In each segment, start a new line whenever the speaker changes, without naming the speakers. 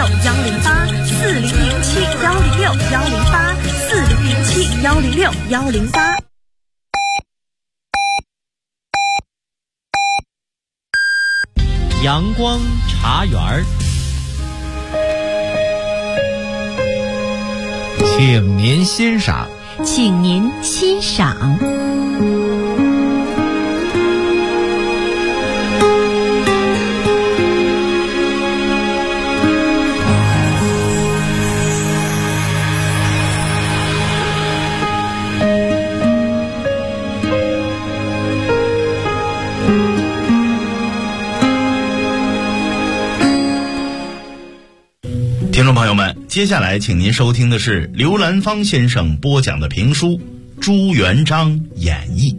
107-106-108-4007-106-108。
阳光茶园儿，
请您欣赏。
请您欣赏。
听众朋友们，接下来请您收听的是刘兰芳先生播讲的评书《朱元璋演义》。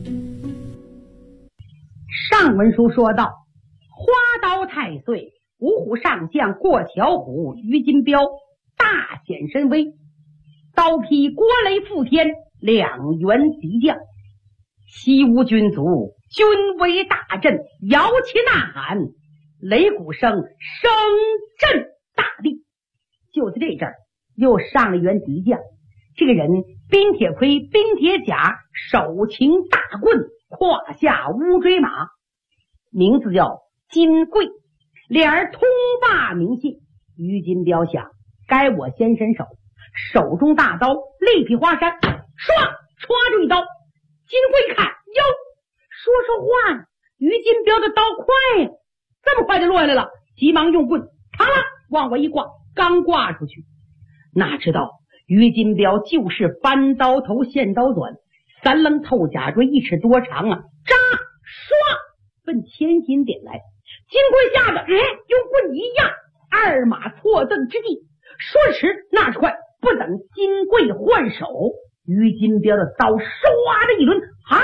上文书说到，花刀太岁五虎上将过桥虎于金彪大显神威，刀劈国雷覆天，两员敌将，西吴军卒军威大振，摇旗呐喊，擂鼓声声震大地。就在这阵儿，又上了一员敌将，这个人冰铁盔，冰铁甲，手擎大棍，胯下乌骓马，名字叫金贵，两人通霸名姓。于金彪想，该我先伸手，手中大刀力劈华山，唰唰就一刀。金贵看，哟，说话呢，于金彪的刀快呀，这么快就落下来了，急忙用棍嘡了往我一挂，刚挂出去，哪知道于金彪就是翻刀头现刀短，三棱透甲锥1尺多长啊，扎唰奔千斤点来。金贵吓得用棍一压，二马错蹬之际，说时那时快，不等金贵换手，于金彪的刀唰的一抡，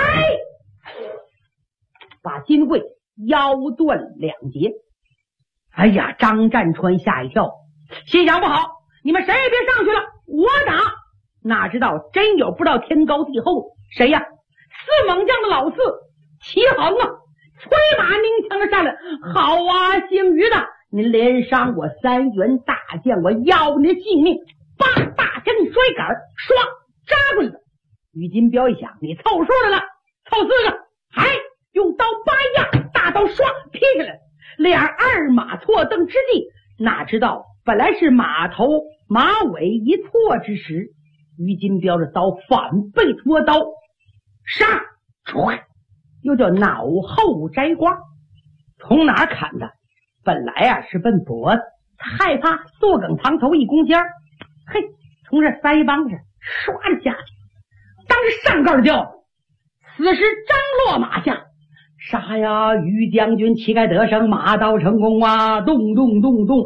把金贵腰断2截。哎呀，张占川吓一跳，心想不好，你们谁也别上去了，我打。哪知道真有不知道天高地厚，谁呀？四猛将的老四齐衡啊，催马鸣枪的上来，好啊，姓于的，您连伤我3员大将，我要你的性命！叭，大针摔杆，唰扎过来了。于金彪一想，你凑数来了，凑4个，用刀扒压，大刀唰劈下来，两二马错蹬之际，哪知道本来是马头马尾一错之时，于金彪的刀反被脱刀，杀，又叫脑后摘瓜。从哪儿砍的？本来是奔脖子，他害怕坐梗藏头一弓尖，从这腮帮子唰的下去，当时上盖掉。此时张落马下，杀呀！于将军旗开得胜，马到成功啊！咚咚咚咚，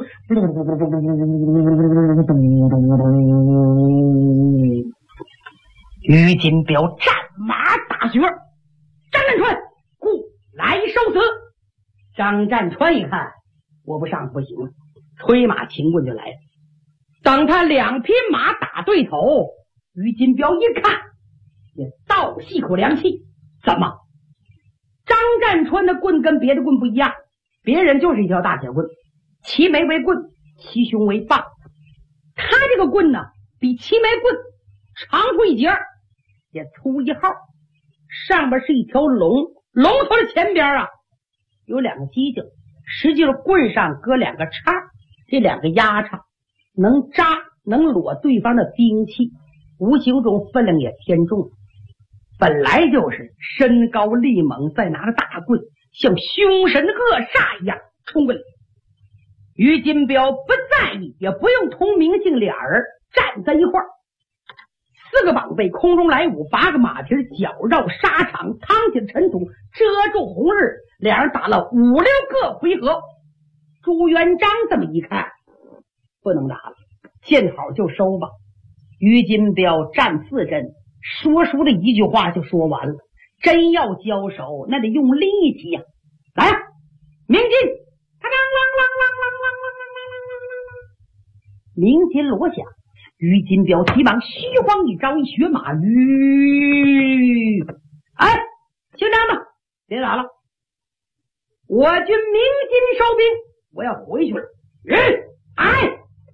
于金彪战马打旋，张占川故来受死。张占川一看，我不上不行了，催马擎棍就来了。等他2匹马打对头，于金彪一看，也倒吸口凉气。怎么？张占川的棍跟别的棍不一样，别人就是一条大铁棍，齐眉为棍，齐胸为棒。他这个棍呢，比齐眉棍长出1截，也粗1号，上边是一条龙，龙头的前边有2个犄角，实际上棍上搁2个叉，这2个压叉能扎能裸对方的兵器，无形中分量也偏重。本来就是身高力猛，再拿着大棍像凶神恶煞一样冲过来。于金彪不在意，也不用同明姓俩人站在一块儿，4个绑背空中来舞，8个马蹄绞绕沙场，趟起尘土遮住红日，俩人打了5、6个回合。朱元璋这么一看，不能打了，见好就收吧。于金彪站4阵，说书的一句话就说完了，真要交手那得用力气呀！来呀，鸣金，鸣金锣响，于金彪急忙虚晃一招，一学马，姓张的别打了，我军鸣金收兵，我要回去了。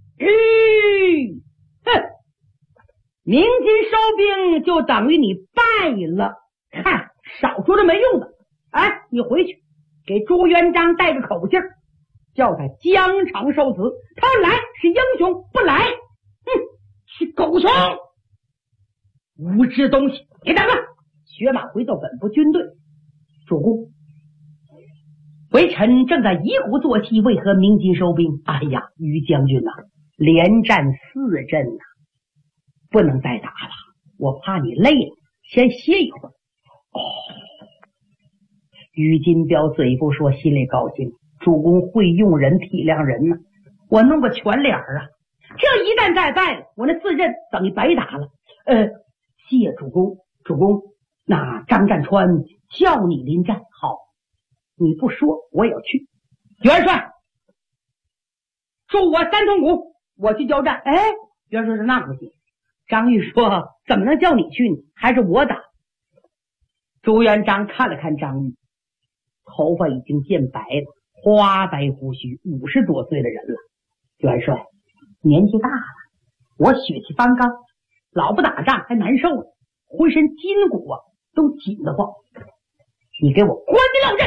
鸣金收兵就等于你败了。看，少说这没用的。哎，你回去给朱元璋带个口信儿，叫他疆场受死。他来是英雄，不来，是狗熊，无知东西！别打了，学马回到本部军队。主公，微臣正在一鼓作气，为何鸣金收兵？哎呀，于将军呐，连战4阵呐，不能再打了，我怕你累了，先歇一会儿。于金彪嘴不说，心里高兴。主公会用人，体谅人呢。我弄个全脸啊，这一旦再败了，我那4阵等于白打了。谢主公。主公，那张占川叫你临战，好，你不说我也要去。元帅，助我3通鼓，我去交战。元帅说那不行。张玉说怎么能叫你去呢？还是我打。朱元璋看了看张玉，头发已经渐白了，花白胡须，50多岁的人了。元帅，年纪大了，我血气方刚，老不打仗还难受呢，浑身筋骨啊都紧得慌。你给我关进浪阵！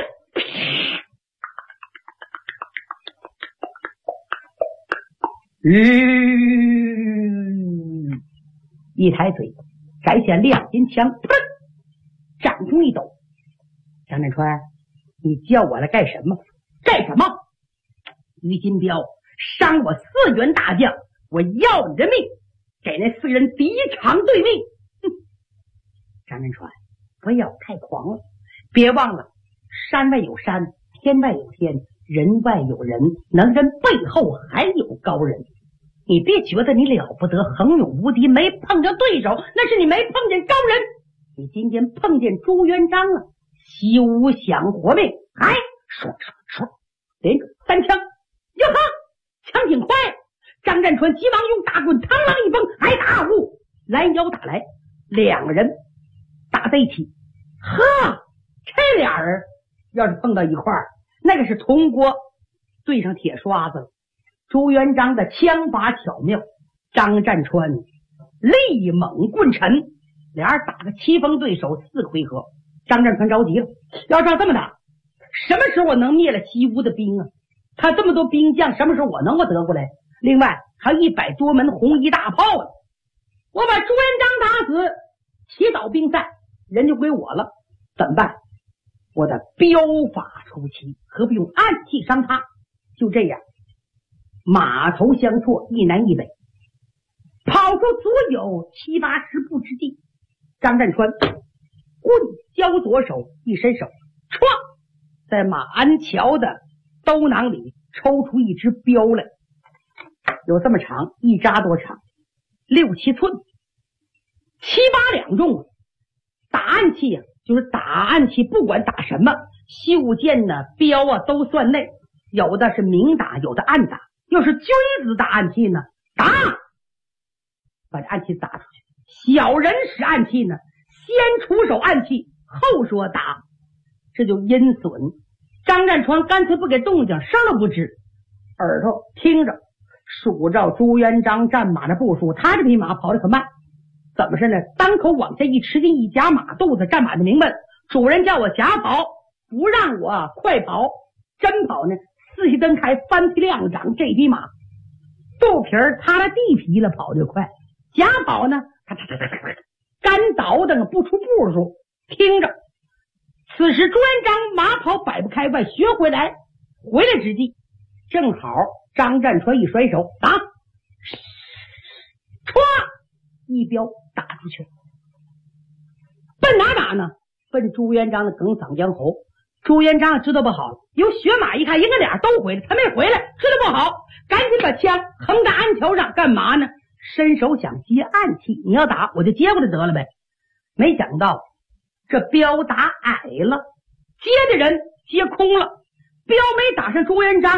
一抬嘴，摘下亮金枪，砰，掌中一抖。张占川，你叫我来干什么？干什么？于金彪伤我4员大将，我要你的命，给那4人敌场对命。张占川，不要太狂了，别忘了山外有山，天外有天，人外有人，能人背后还有高人。你别觉得你了不得，横勇无敌，没碰着对手，那是你没碰见高人。你今天碰见朱元璋了，休想活命！说，连着3枪，哟呵，枪挺快。张占川急忙用大棍，螳螂一崩，打呼，拦腰打来，2个人打在一起。呵，这俩人要是碰到一块儿，那个是铜锅对上铁刷子了。朱元璋的枪法巧妙，张占川力猛棍沉，俩人打个棋逢对手4回合。张占川着急了，要照这么打，什么时候我能灭了西吴的兵啊？他这么多兵将，什么时候我能够得过来？另外还100多门红衣大炮呢，我把朱元璋打死，祈祷兵散，人就归我了，怎么办？我的镖法出奇，何不用暗器伤他？就这样，马头相错，一南一北，跑出足有7、80步之地。张占川棍交左手，一伸手，唰，在马鞍桥的兜囊里抽出一支镖来，有这么长，一扎多长，6、7寸，7、8两重。打暗器啊，就是打暗器，不管打什么，袖剑呢、镖啊都算内，有的是明打，有的暗打。要是君子打暗器呢，打，把这暗器打出去。小人使暗器呢，先出手暗器，后说打，这就阴损。张占川干脆不给动静，声都不吱，耳朵听着，数着朱元璋战马的步数，他这匹马跑得可慢，怎么是呢？当口往下一吃进一夹马肚子，战马就明白了，主人叫我假跑，不让我快跑，真跑呢，四蹄蹬开，翻蹄亮掌，这匹马肚皮儿擦了地皮了，跑得快。假跑呢，干倒腾不出步数。听着，此时朱元璋马跑摆不开外，学回来之际，正好张占川一甩手，打，歘，一镖打出去了。奔哪打呢？奔朱元璋的耿嗓咽喉。朱元璋知道不好了，有血马一看，爷哥俩都回来，他没回来，知道不好，赶紧把枪横在鞍桥上，干嘛呢？伸手想接暗器，你要打我就接过来得了呗。没想到这镖打矮了，接的人接空了，镖没打上朱元璋，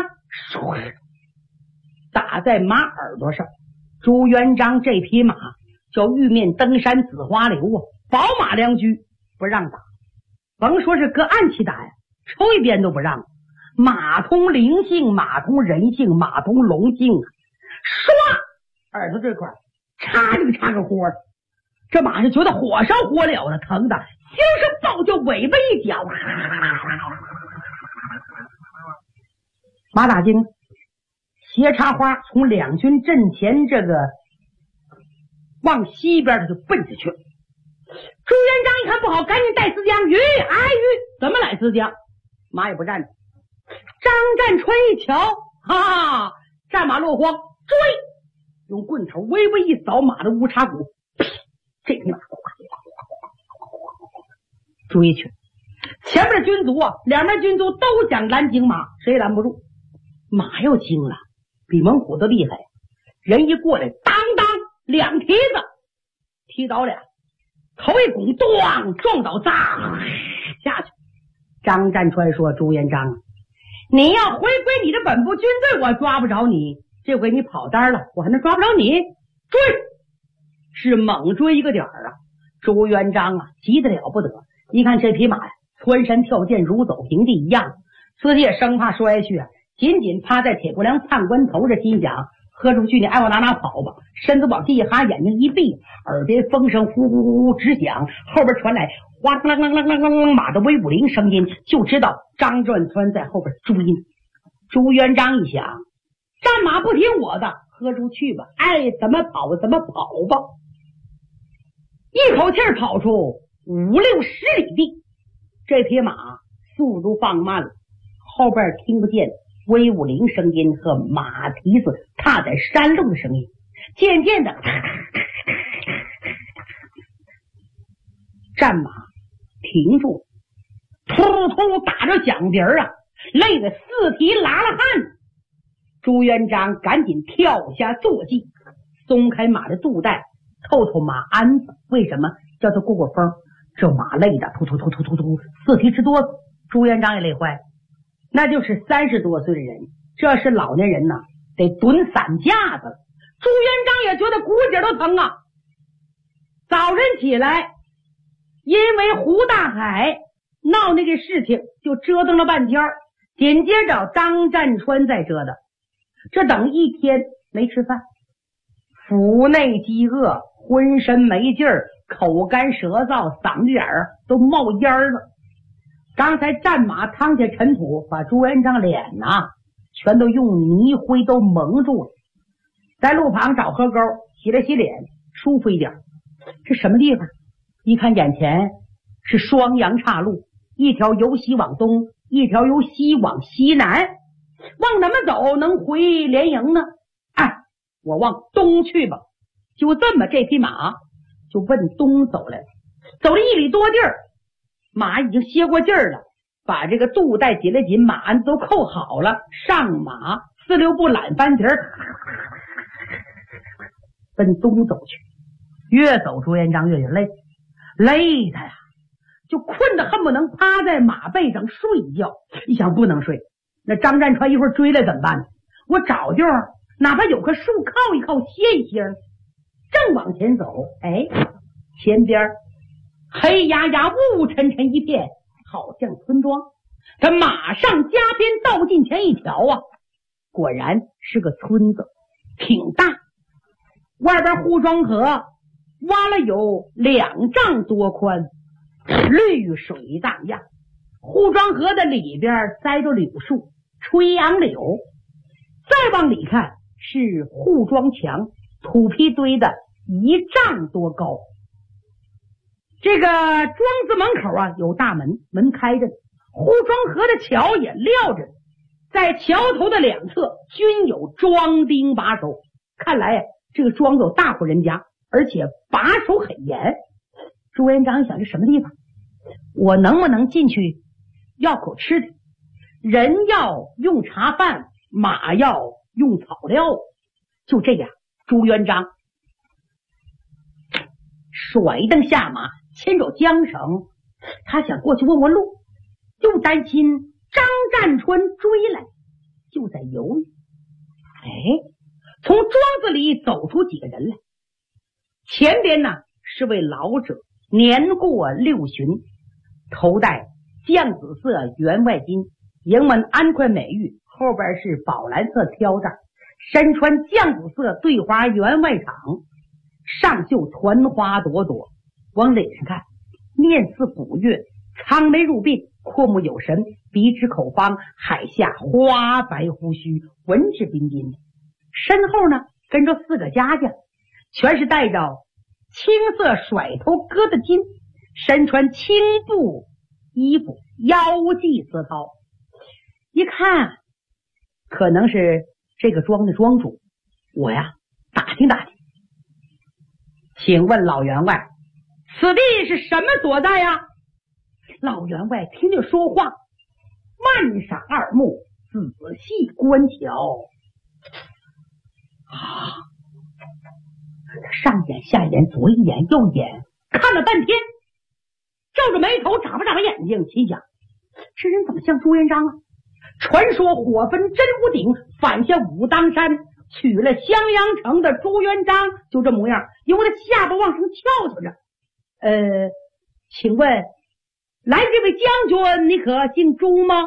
打在马耳朵上。朱元璋这匹马叫玉面登山紫花流啊，宝马良驹，不让打，甭说是搁暗器打呀，抽一鞭都不让。马通灵性，马通人性，马通龙性啊！唰，耳朵这块插就插个豁， 这马是觉得火烧火燎的，疼的心是抱就尾巴一绞，马打精斜插花从两军阵前这个往西边他就奔下去了。朱元璋一看不好，赶紧带思江，怎么来思江？马也不站着。张占川一瞧，哈，战马落荒，追，用棍头微微一扫马的乌叉骨，这匹马追去。前面的军卒啊，两边军卒都想拦京马，谁也拦不住。马又惊了，比猛虎都厉害，人一过来，当当两蹄子踢倒俩，头一拱，咣撞倒，砸下去。张占川说：“朱元璋，你要回归你的本部军队，我抓不着你，这回你跑单了，我还能抓不着你？追！”是猛追一个点儿啊！朱元璋啊，急得了不得。一看这匹马呀，蹿山跳涧，如走平地一样，自己也生怕摔去啊，紧紧趴在铁骨梁判官头上，心想：喝出去你爱往哪跑吧。身子往地一哈，眼睛一闭，耳边风声呼呼呼呼直响，后边传来哗啷啷啷啷啷马的威武铃声音，就知道张占川在后边追呢。朱元璋一想，战马不听我的，喝出去吧，爱怎么跑怎么跑吧。一口气跑出5、60里地，这匹马速度放慢了，后边听不见威武铃声音和马蹄子踏在山路的声音，渐渐的战马停住，突突打着响鼻啊，累得四蹄拉了汗。朱元璋赶紧跳下坐骑，松开马的肚带，透透马鞍子。为什么叫他过过风？这马累的突突突突突突，四蹄直哆嗦。朱元璋也累坏，那就是30多岁的人，这是老年人呐，得蹲散架子了。朱元璋也觉得骨节都疼啊。早晨起来，因为胡大海闹那个事情，就折腾了半天，紧接着张占川在折腾，这等一天没吃饭，腹内饥饿，浑身没劲儿，口干舌燥，嗓子眼儿都冒烟了。刚才战马趟下尘土，把朱元璋脸呐全都用泥灰都蒙住了。在路旁找河沟洗了洗脸，舒服一点。这什么地方？一看眼前是双阳岔路，一条由西往东，一条由西往西南，往哪么走能回连营呢？我往东去吧。就这么，这匹马就奔东走来了。走了1里多地儿，马已经歇过劲儿了，把这个肚带紧了紧，马鞍都扣好了，上马4、6步懒翻蹄儿，奔东走去。越走朱元璋越是累，累的呀，就困得恨不能趴在马背上睡一觉。一想不能睡，那张占川一会儿追来怎么办呢？我找地儿哪怕有棵树靠一靠歇一歇。正往前走，前边黑压压雾沉沉一片，好像村庄。他马上加鞭倒近前一瞧啊，果然是个村子，挺大，外边护庄河挖了有2丈多宽，绿水荡漾。护庄河的里边栽着柳树，垂杨柳。再往里看是护庄墙，土坯堆的1丈多高。这个庄子门口啊有大门，门开着，护庄河的桥也撂着，在桥头的2侧均有庄丁把守。看来这个庄子有大户人家，而且把守很严。朱元璋想，这什么地方？我能不能进去要口吃的？人要用茶饭，马要用草料。就这样，朱元璋甩蹬下马，牵着缰绳，他想过去问问路，又担心张占川追来，就在犹豫。从庄子里走出几个人来，前边呢是位老者，年过60，头戴绛紫色员外巾，营门安宽美玉，后边是宝蓝色挑帐，身穿绛紫色对花员外氅， 上绣团花朵朵，往脸上看，面似古月，苍眉入鬓，阔目有神，鼻直口方，海下花白胡须，文质彬彬的。身后呢跟着4个家将，全是带着青色甩头疙瘩巾，身穿青布衣服，腰系丝绦。一看可能是这个庄的庄主，我呀打听打听。请问老员外，此地是什么所在呀？老员外听着说话，漫赏耳目，仔细观瞧。上眼下眼左一眼右一眼，看了半天，皱着眉头眨巴眨巴眼睛，心想这人怎么像朱元璋啊？传说火焚真武鼎，反下武当山，取了襄阳城的朱元璋就这模样，由他下巴往上翘翘着。请问来这位将军，你可姓朱吗？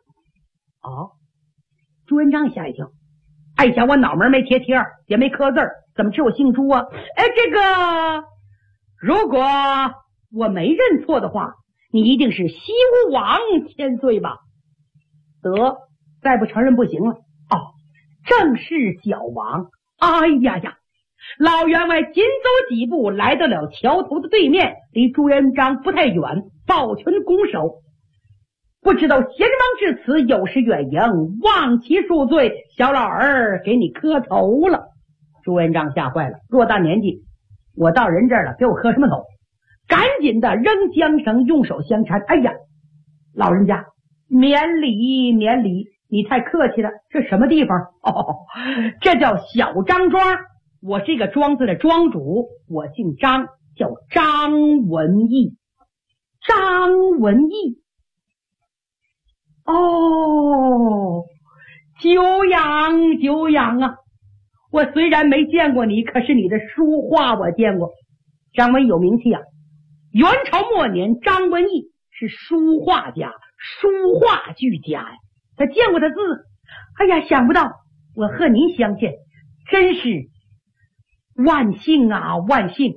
朱元璋吓一跳，哎呀，我脑门没贴贴，也没刻字，怎么知我姓朱啊？这个如果我没认错的话，你一定是西吴王千岁吧？得，再不承认不行了。正是小王。哎呀呀，老员外紧走几步，来到了桥头的对面，离朱元璋不太远，抱拳拱手。不知道贤王至此有失远迎，望其恕罪，小老儿给你磕头了。朱元璋吓坏了，偌大年纪，我到人这儿了，给我磕什么头？赶紧的扔缰绳，用手相搀。哎呀，老人家免礼免礼，你太客气了。这什么地方？这叫小张庄，我是一个庄子的庄主，我姓张，叫张文义。张文义，久仰久仰啊！我虽然没见过你，可是你的书画我见过。张文义有名气啊，元朝末年，张文义是书画家，书画俱佳呀。他见过他字，哎呀，想不到我和您相见，真是万幸啊，万幸！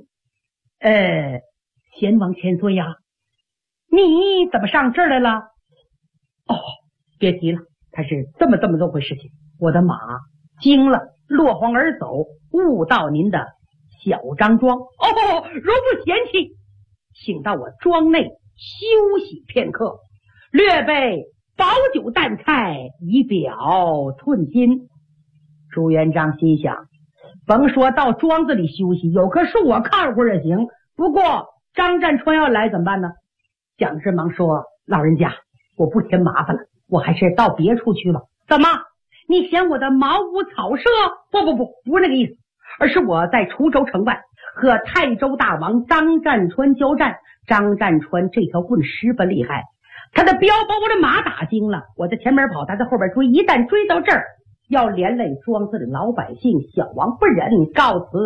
贤王千岁呀，你怎么上这儿来了？别提了，他是这么回事情。我的马惊了，落荒而走，误到您的小张庄。如不嫌弃，请到我庄内休息片刻，略备饱酒淡菜，以表寸心。朱元璋心想，甭说到庄子里休息，有棵树我看会儿也行。不过张占川要来怎么办呢？蒋志忙说，老人家，我不添麻烦了，我还是到别处去吧。怎么？你嫌我的茅屋草舍？不是那个意思，而是我在滁州城外和泰州大王张占川交战。张占川这条棍十分厉害，他的镖把我的马打惊了，我在前面跑，他在后边追，一旦追到这儿，要连累庄子的老百姓，小王不忍，告辞。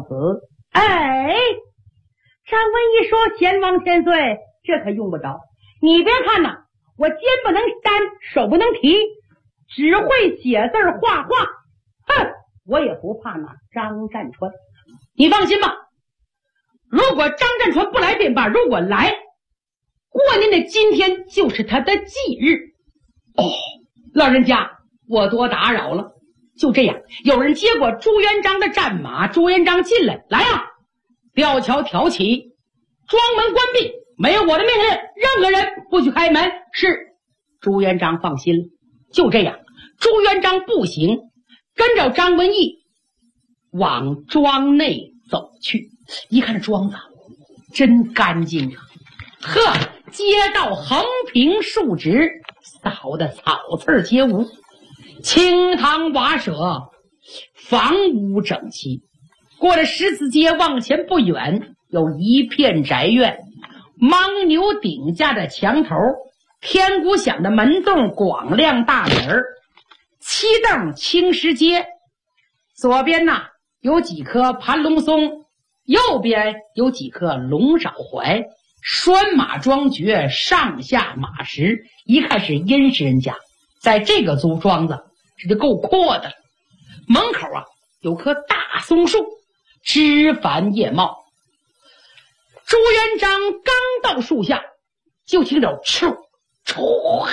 张文义说，贤王千岁，这可用不着。你别看呐，我肩不能担，手不能提，只会写字画画，我也不怕那张占川。你放心吧，如果张占川不来便罢，如果来，过年的今天就是他的忌日。老人家，我多打扰了。就这样，有人接过朱元璋的战马，朱元璋进来，来啊，吊桥挑起，庄门关闭，没有我的命令，任何人不许开门。是。朱元璋放心了。就这样，朱元璋步行，跟着张文义往庄内走去。一看这庄子真干净啊，街道横平竖直，扫得草刺皆无，青堂瓦舍，房屋整齐。过了十字街往前不远，有一片宅院，牦牛顶架的墙头，天鼓响的门洞，广亮大门，七凳青石阶。左边有几棵盘龙松，右边有几棵龙爪槐，拴马庄爵，上下马石，一看是殷实人家。在这个租庄子这就够阔的了。门口有棵大松树， 枝繁叶茂。朱元璋刚到树下，就听着哧哧，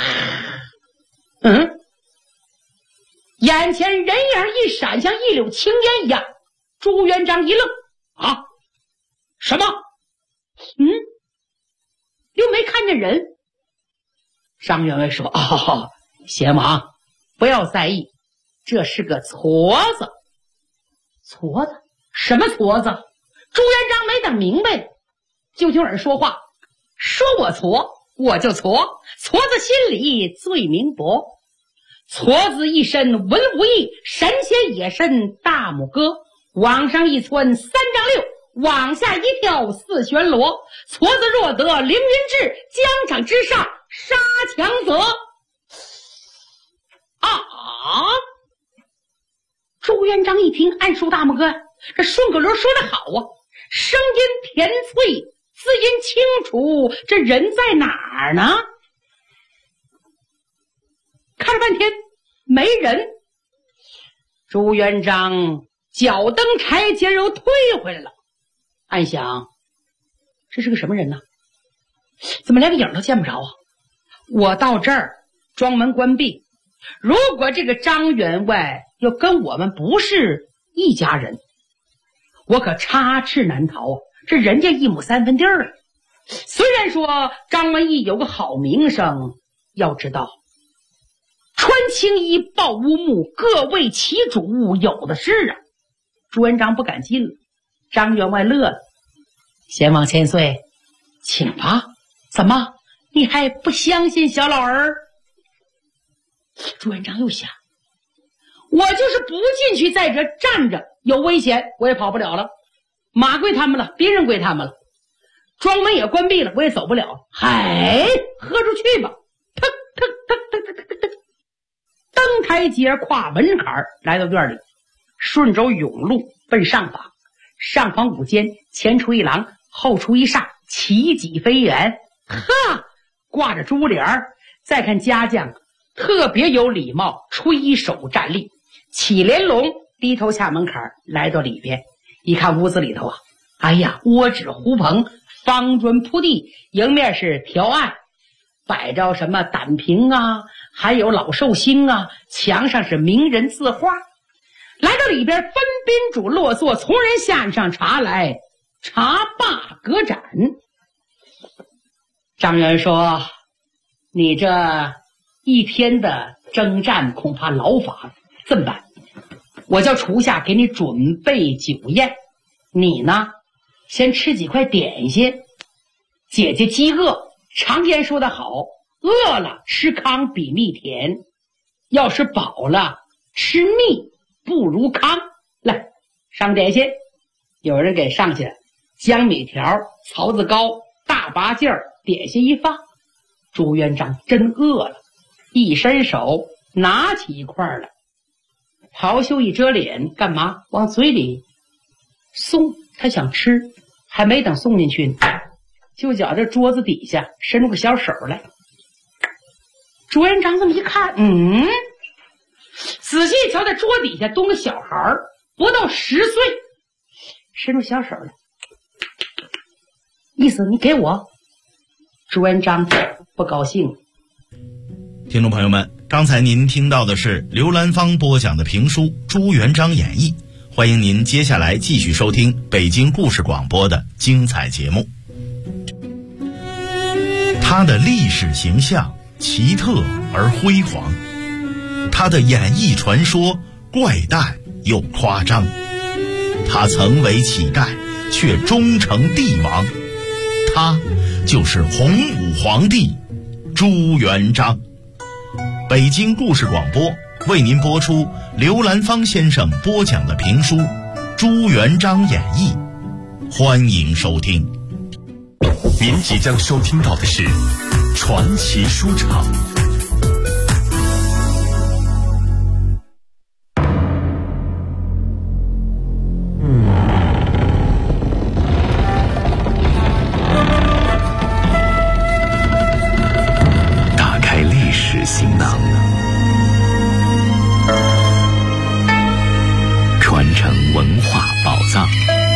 眼前人影一闪，像一绺青烟一样。朱元璋一愣，啊，什么？又没看见人。张员外说：“哦，贤王不要在意，这是个矬子。”矬子？什么矬子？朱元璋没等明白，就听人说话，说我矬我就矬，矬子心里最明白。矬子一身文武艺，神仙也身大拇哥，往上一窜3丈6，往下一跳4旋螺。矬子若得凌云志，疆场之上杀强则。朱元璋一听，暗说大拇哥，这顺口溜说得好啊，声音甜脆，字音清楚，这人在哪儿呢？看了半天没人，朱元璋脚蹬柴节又退回来了，暗想这是个什么人呢？怎么连个影都见不着啊？我到这儿庄门关闭，如果这个张员外要跟我们不是一家人，我可插翅难逃啊！这人家1亩3分地儿啊！虽然说张文义有个好名声，要知道穿青衣抱乌木，各为其主，有的是啊。朱元璋不敢进了。张员外乐了：“贤王千岁，请吧。怎么，你还不相信小老儿？”朱元璋又想，我就是不进去，在这站着有危险，我也跑不了了。马归他们了，别人归他们了，庄门也关闭了，我也走不了。嗨，喝出去吧！腾腾腾腾腾腾腾，登台阶，跨门槛，来到院里，顺着甬路奔上房。上房5间，前出一廊，后出一煞，奇脊飞檐，哈，挂着珠帘。再看家将特别有礼貌，吹手站立，起帘笼，低头下门槛，来到里边一看，屋子里头啊，哎呀，窝纸糊棚，方砖铺地，迎面是条案，摆着什么胆瓶啊，还有老寿星啊，墙上是名人字画。来到里边，分宾主落座，从人下上茶来，茶罢隔盏。张元说：“你这一天的征战恐怕劳乏，这么办？我叫厨下给你准备酒宴，你呢先吃几块点心。姐姐饥饿，常言说得好，饿了吃糠比蜜甜，要是饱了吃蜜不如糠。来，上点心。”有人给上去江米条、槽子糕、大拔劲儿，点心一放，朱元璋真饿了，一伸手拿起一块来，袍袖一遮脸，干嘛？往嘴里送。他想吃，还没等送进去呢，就觉着桌子底下伸出个小手来。朱元璋这么一看，仔细瞧，在桌底下蹲个小孩，不到10岁，伸出小手来，意思你给我。朱元璋不高兴。
听众朋友们，刚才您听到的是刘兰芳播讲的评书《朱元璋演义》，欢迎您接下来继续收听北京故事广播的精彩节目。他的历史形象奇特而辉煌，他的演艺传说怪诞又夸张，他曾为乞丐却终成帝王，他就是洪武皇帝朱元璋。北京故事广播为您播出刘兰芳先生播讲的评书《朱元璋演义》，欢迎收听。
您即将收听到的是传奇书场。打开历史行囊，传承文化宝藏。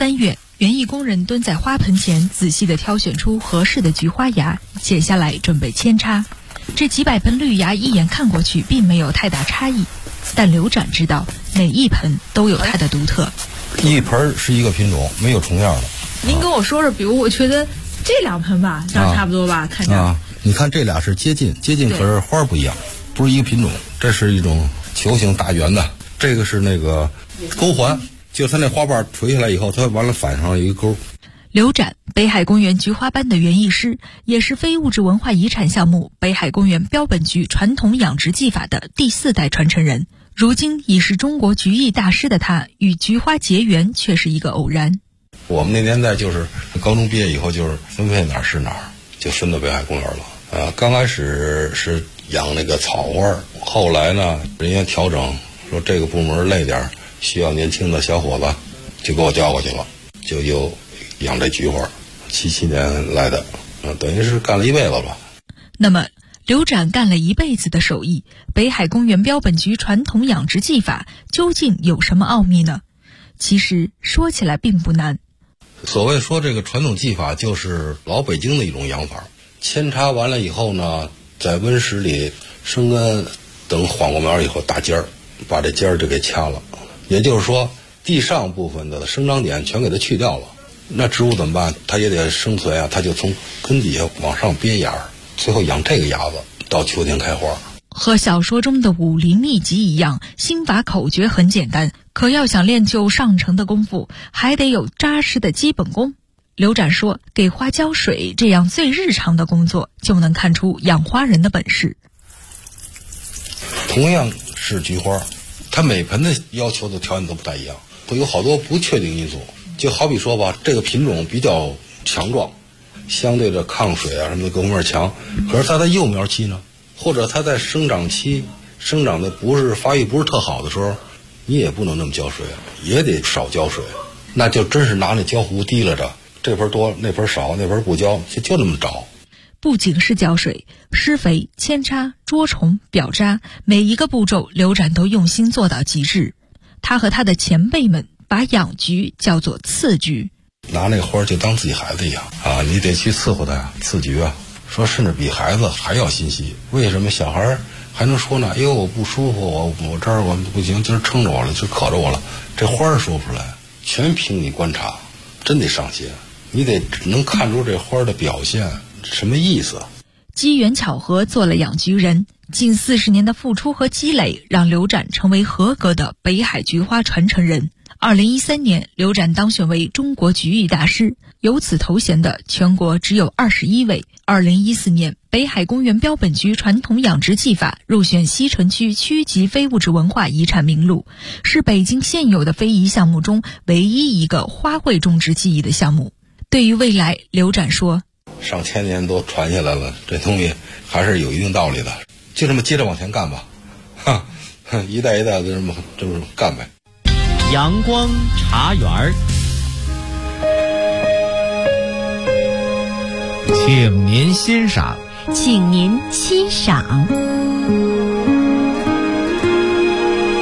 3月，园艺工人蹲在花盆前，仔细地挑选出合适的菊花芽，剪下来准备扦插。这几百盆绿芽一眼看过去并没有太大差异，但刘展知道每一盆都有它的独特。
一盆是一个品种，没有重样的。
您跟我说说，比如我觉得这2盆吧，长差不多吧，看着。
你看这俩是接近，可是花不一样，不是一个品种。这是一种球形大圆的，这个是那个钩环，就它那花瓣垂下来以后，它完了反上一个钩。
刘展，北海公园菊花班的园艺师，也是非物质文化遗产项目北海公园标本菊传统养殖技法的第4代传承人。如今已是中国菊艺大师的他，与菊花结缘却是一个偶然。
我们那年代就是高中毕业以后，就是分配哪儿是哪儿，就分到北海公园了。刚开始是养那个草花，后来呢，人家调整说这个部门累点，需要年轻的小伙子，就给我调过去了，就又养这菊花。77年来的，等于是干了一辈子吧。
那么刘展干了一辈子的手艺，北海公园标本菊传统养殖技法究竟有什么奥秘呢？其实说起来并不难。
所谓说这个传统技法，就是老北京的一种养法。扦插完了以后呢，在温室里生根，等缓过苗以后打尖儿，把这尖儿就给掐了。也就是说，地上部分的生长点全给它去掉了。那植物怎么办？它也得生存啊，它就从根底下往上憋芽儿，最后养这个芽子，到秋天开花。
和小说中的武林秘籍一样，心法口诀很简单，可要想练就上乘的功夫，还得有扎实的基本功。刘展说，给花浇水这样最日常的工作，就能看出养花人的本事。
同样是菊花，它每盆的要求的条件都不太一样，会有好多不确定因素。就好比说吧，这个品种比较强壮，相对的抗水啊什么的各方面强，可是它在幼苗期呢，或者它在生长期生长的发育不是特好的时候，你也不能那么浇水，也得少浇水，那就真是拿那浇壶提拉着，这盆多那盆少，那盆不浇，就那么着。
不仅是浇水、施肥、扦插、捉虫、表扎，每一个步骤刘展都用心做到极致。他和他的前辈们把养菊叫做刺菊，
拿那个花就当自己孩子一样啊，你得去伺候它呀，刺菊啊。说甚至比孩子还要心细。为什么小孩还能说呢？哎呦，我不舒服，我这儿我不行，今儿撑着我了，就渴着我了。这花儿说不出来，全凭你观察，真得上心。你得能看出这花的表现什么意思。
机缘巧合做了养菊人，近40年的付出和积累，让刘展成为合格的北海菊花传承人。2013年，刘展当选为中国菊艺大师，有此头衔的全国只有21位。2014年，北海公园标本菊传统养殖技法入选西城区区级非物质文化遗产名录，是北京现有的非遗项目中唯一一个花卉种植技艺的项目。对于未来，刘展说，
上千年都传下来了，这东西还是有一定道理的，就这么接着往前干吧，一代一代的这么干呗。
阳光茶园，
请您欣赏。
请您欣赏。